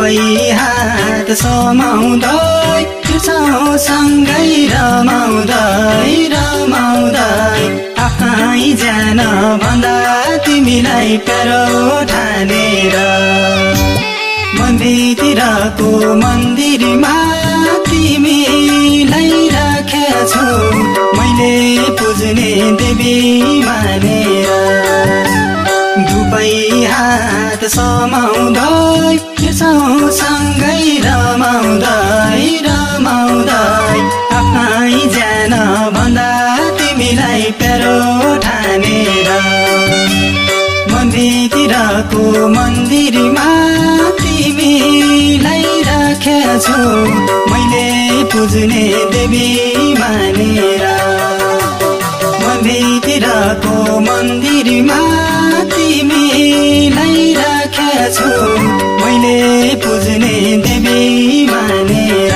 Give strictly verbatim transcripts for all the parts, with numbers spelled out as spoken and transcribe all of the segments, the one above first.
दुवै हात समाउँदै हिँड्छौँ सँगै रमाउँदै रमाउँदै आफै जान भन्दा तिमीलाई प्यारो ठानेर मन्दिरको मन्दिरमा तिमीलाई राखेछु मैले पुज्ने देवी मानेर दुवै हात समाउँदै हिँड्छौँ सँगै रमाउँदै रमाउँदै आफै जान भन्दा तिमीलाई प्यारो ठानेर मन्दिरको मन्दिरमा तिमीलाई राखेछु मैले पुज्ने देवी मानेर मन्दिरको मन्दिरमा तिमीलाई राखेछु मैले पुज्ने देवी मानेर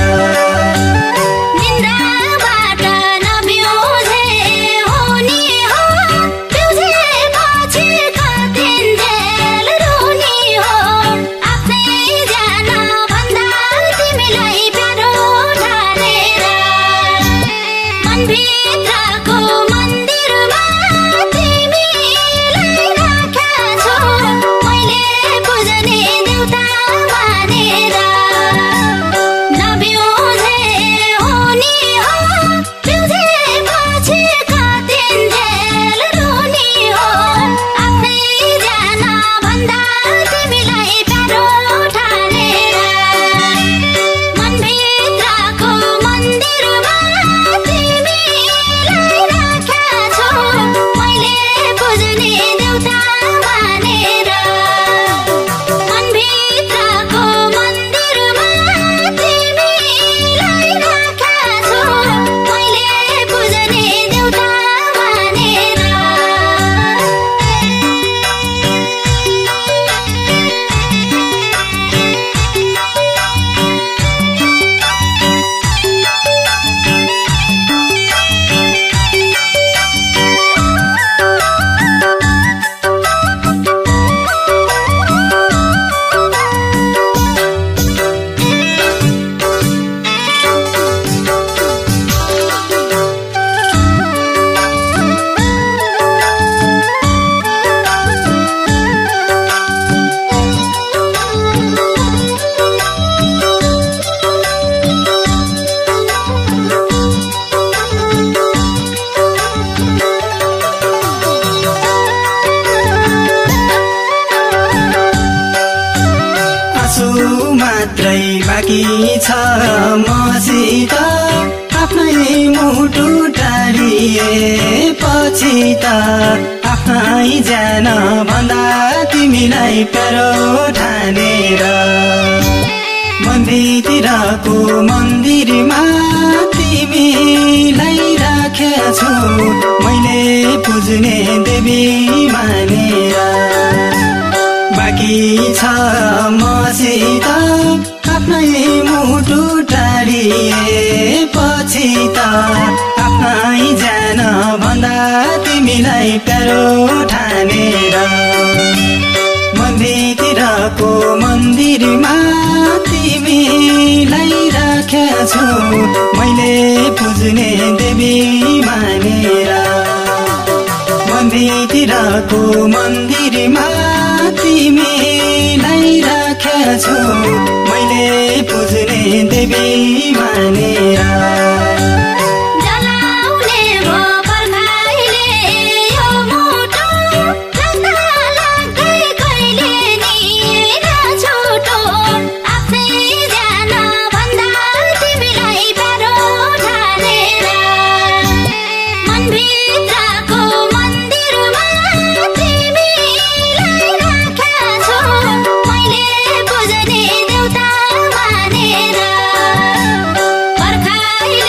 मात्रै बाँकी छ मसित आफ्नै मुटु टाढिए पछि त आफै जान भन्दा तिमीलाई प्यारो ठानेर मन्दिरको मन्दिरमा तिमीलाई राखेछु मैले पुज्ने देवी मानेर बाँकी छ मसित आफ्नै मुटु टाढिए पछि त आफै जान भन्दा तिमीलाई प्यारो ठानेर मन्दिरको मन्दिरमा तिमीलाई राखेछु मैले पुज्ने देवी मानेर मन्दिरको मन्दिरमा तिमीलाई राखेछु मैले पुज्ने देवी मानेर Bye.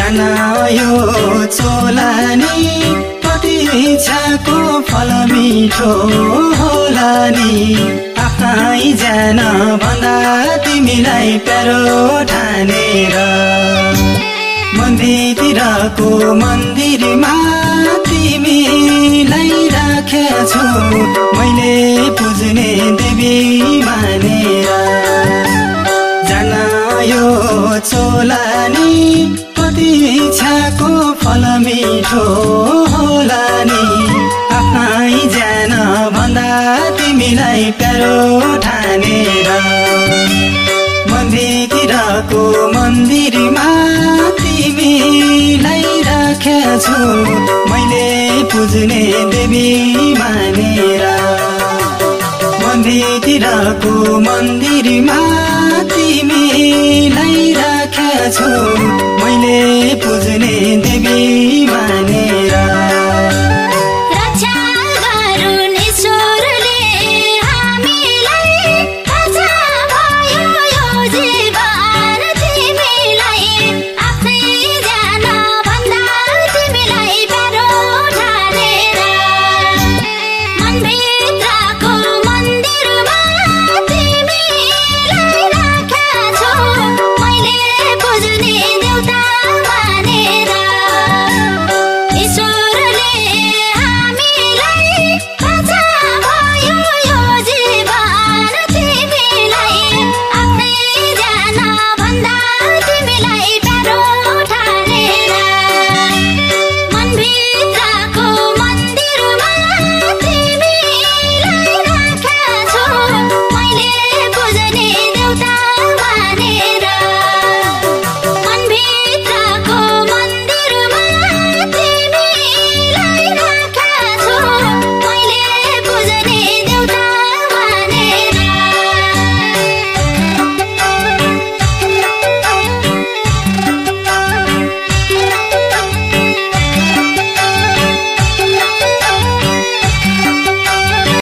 जान यो चोलानी प्रतीक्षाको फल मिठो होला नि आफ्नै जान भन्दा तिमीलाई प्यारो ठानेर मन्दिरतिरको मन्दिरमा तिमीलाई राखेछु मैले पुज्ने देवी मानेर जान यो चोलानी प्रतीक्षाको फल मिठो होला नि आफ्नै जान भन्दा तिमीलाई प्यारो ठानेर मन्दिरतिरको मन्दिरमा